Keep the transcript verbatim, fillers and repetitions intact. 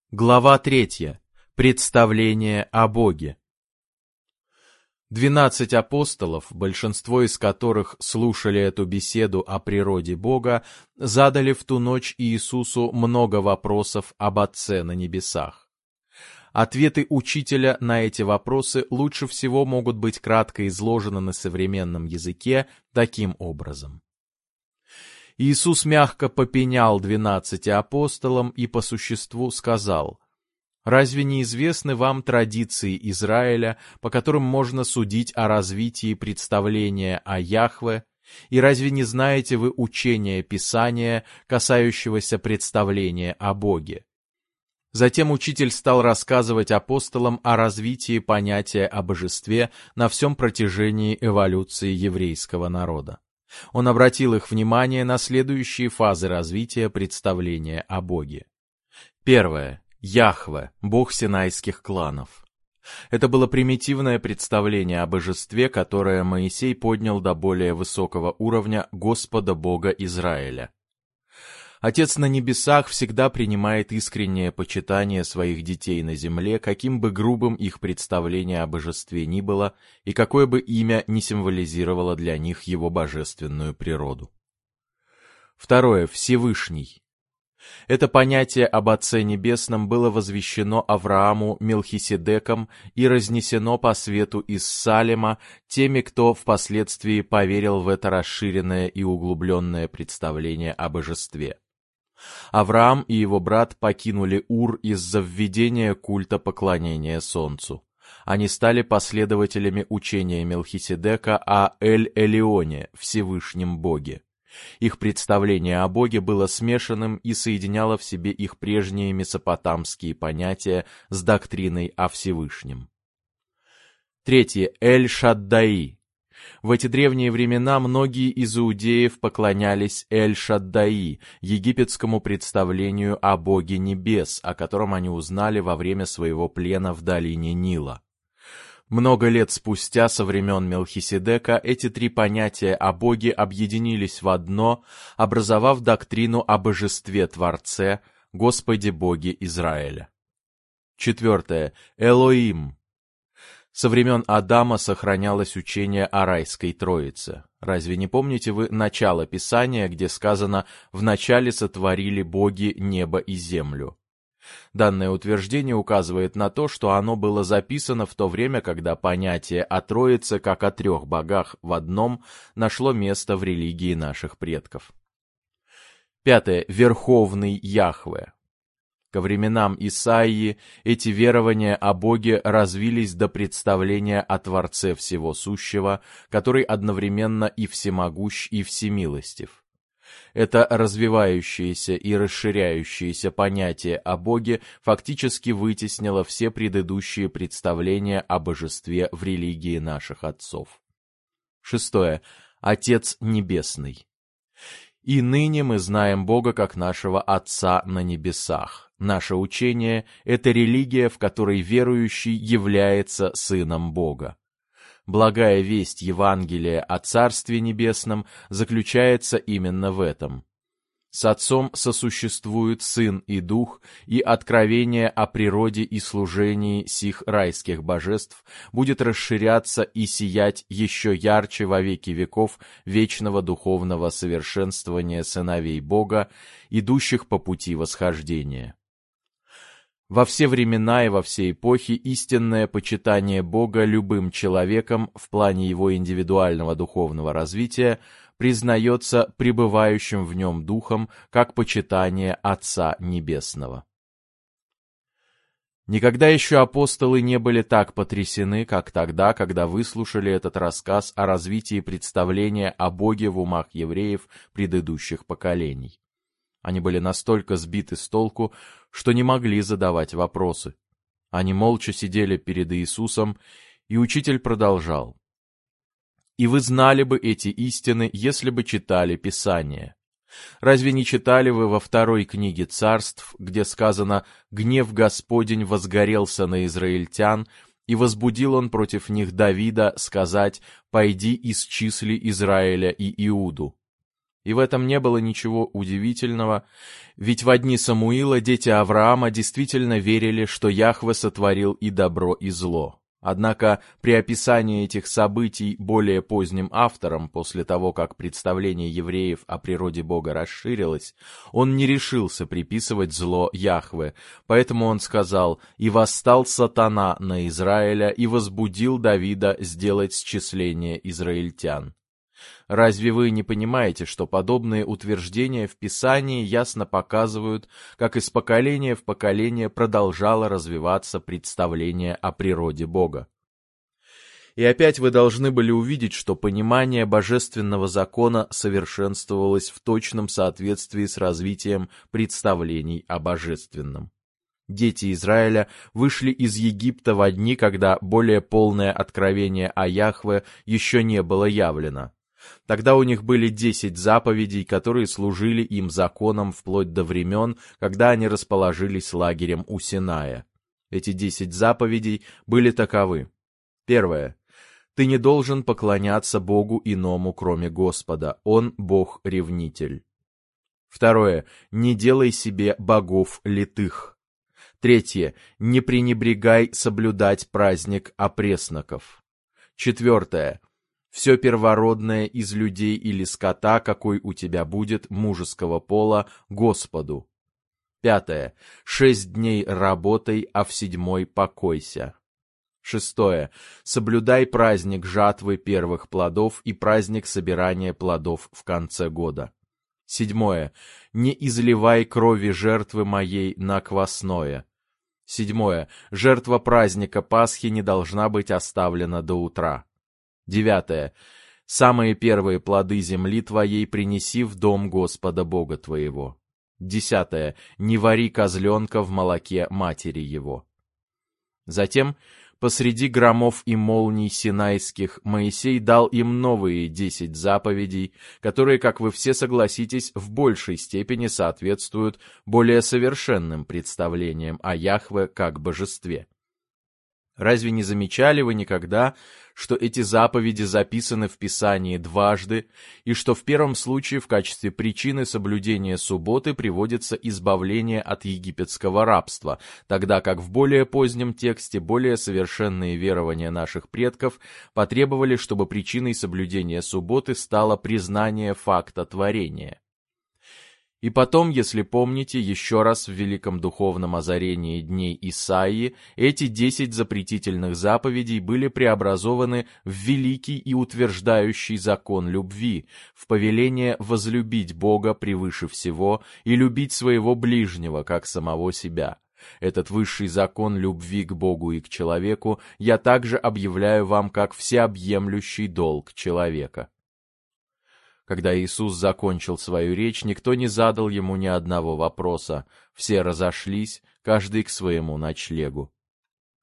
Глава третья. Представление о Боге. Двенадцать апостолов, большинство из которых слушали эту беседу о природе Бога, задали в ту ночь Иисусу много вопросов об Отце на небесах. Ответы учителя на эти вопросы лучше всего могут быть кратко изложены на современном языке таким образом. Иисус мягко попенял двенадцати апостолам и по существу сказал: «Разве не известны вам традиции Израиля, по которым можно судить о развитии представления о Яхве, и разве не знаете вы учения Писания, касающегося представления о Боге?» Затем учитель стал рассказывать апостолам о развитии понятия о божестве на всем протяжении эволюции еврейского народа. Он обратил их внимание на следующие фазы развития представления о Боге. Первое. Яхве, бог синайских кланов. Это было примитивное представление о божестве, которое Моисей поднял до более высокого уровня Господа Бога Израиля. Отец на небесах всегда принимает искреннее почитание своих детей на земле, каким бы грубым их представление о божестве ни было, и какое бы имя ни символизировало для них его божественную природу. Второе. Всевышний. Это понятие об Отце Небесном было возвещено Аврааму Мелхиседеком и разнесено по свету из Салема теми, кто впоследствии поверил в это расширенное и углубленное представление о божестве. Авраам и его брат покинули Ур из-за введения культа поклонения Солнцу. Они стали последователями учения Мелхиседека о Эль-Элионе, Всевышнем Боге. Их представление о Боге было смешанным и соединяло в себе их прежние месопотамские понятия с доктриной о Всевышнем. Третье. Эль-Шаддаи. В эти древние времена многие из иудеев поклонялись Эль-Шаддаи, египетскому представлению о Боге Небес, о котором они узнали во время своего плена в долине Нила. Много лет спустя, со времен Мелхиседека, эти три понятия о Боге объединились в одно, образовав доктрину о Божестве Творце, Господе Боге Израиля. Четвертое. Элоим. Со времен Адама сохранялось учение о райской Троице. Разве не помните вы начало Писания, где сказано «вначале сотворили боги небо и землю»? Данное утверждение указывает на то, что оно было записано в то время, когда понятие о Троице, как о трех богах в одном, нашло место в религии наших предков. Пятое. Верховный Яхве. Ко временам Исаии эти верования о Боге развились до представления о Творце Всего Сущего, который одновременно и всемогущ, и всемилостив. Это развивающееся и расширяющееся понятие о Боге фактически вытеснило все предыдущие представления о божестве в религии наших отцов. Шестое. Отец Небесный. И ныне мы знаем Бога как нашего Отца на небесах. Наше учение — это религия, в которой верующий является сыном Бога. Благая весть Евангелия о Царстве Небесном заключается именно в этом. С Отцом сосуществуют Сын и Дух, и откровение о природе и служении сих райских божеств будет расширяться и сиять еще ярче во веки веков вечного духовного совершенствования сыновей Бога, идущих по пути восхождения. Во все времена и во все эпохи истинное почитание Бога любым человеком в плане его индивидуального духовного развития признается пребывающим в нем духом как почитание Отца Небесного. Никогда еще апостолы не были так потрясены, как тогда, когда выслушали этот рассказ о развитии представления о Боге в умах евреев предыдущих поколений. Они были настолько сбиты с толку, что не могли задавать вопросы. Они молча сидели перед Иисусом, и учитель продолжал: «И вы знали бы эти истины, если бы читали Писание. Разве не читали вы во второй книге Царств, где сказано: «Гнев Господень возгорелся на израильтян, и возбудил он против них Давида сказать: пойди исчисли Израиля и Иуду»? И в этом не было ничего удивительного, ведь в дни Самуила дети Авраама действительно верили, что Яхве сотворил и добро, и зло. Однако при описании этих событий более поздним автором, после того, как представление евреев о природе Бога расширилось, он не решился приписывать зло Яхве, поэтому он сказал: «И восстал сатана на Израиля и возбудил Давида сделать счисление израильтян». Разве вы не понимаете, что подобные утверждения в Писании ясно показывают, как из поколения в поколение продолжало развиваться представление о природе Бога? И опять вы должны были увидеть, что понимание божественного закона совершенствовалось в точном соответствии с развитием представлений о божественном. Дети Израиля вышли из Египта во дни, когда более полное откровение о Яхве еще не было явлено. Тогда у них были десять заповедей, которые служили им законом вплоть до времен, когда они расположились лагерем у Синая. Эти десять заповедей были таковы. Первое. Ты не должен поклоняться Богу иному, кроме Господа. Он Бог-ревнитель. Второе. Не делай себе богов литых. Третье. Не пренебрегай соблюдать праздник опресноков. Четвертое. Все первородное из людей или скота, какой у тебя будет, мужеского пола, Господу. Пятое. Шесть дней работай, а в седьмой покойся. Шестое. Соблюдай праздник жатвы первых плодов и праздник собирания плодов в конце года. Седьмое. Не изливай крови жертвы моей на квасное. Седьмое. Жертва праздника Пасхи не должна быть оставлена до утра. Девятое. Самые первые плоды земли твоей принеси в дом Господа Бога твоего. Десятое. Не вари козленка в молоке матери его. Затем, посреди громов и молний синайских, Моисей дал им новые десять заповедей, которые, как вы все согласитесь, в большей степени соответствуют более совершенным представлениям о Яхве как божестве. Разве не замечали вы никогда, что эти заповеди записаны в Писании дважды, и что в первом случае в качестве причины соблюдения субботы приводится избавление от египетского рабства, тогда как в более позднем тексте более совершенные верования наших предков потребовали, чтобы причиной соблюдения субботы стало признание факта творения? И потом, если помните, еще раз в великом духовном озарении дней Исаии эти десять запретительных заповедей были преобразованы в великий и утверждающий закон любви, в повеление возлюбить Бога превыше всего и любить своего ближнего, как самого себя. Этот высший закон любви к Богу и к человеку я также объявляю вам как всеобъемлющий долг человека. Когда Иисус закончил свою речь, никто не задал ему ни одного вопроса, все разошлись, каждый к своему ночлегу.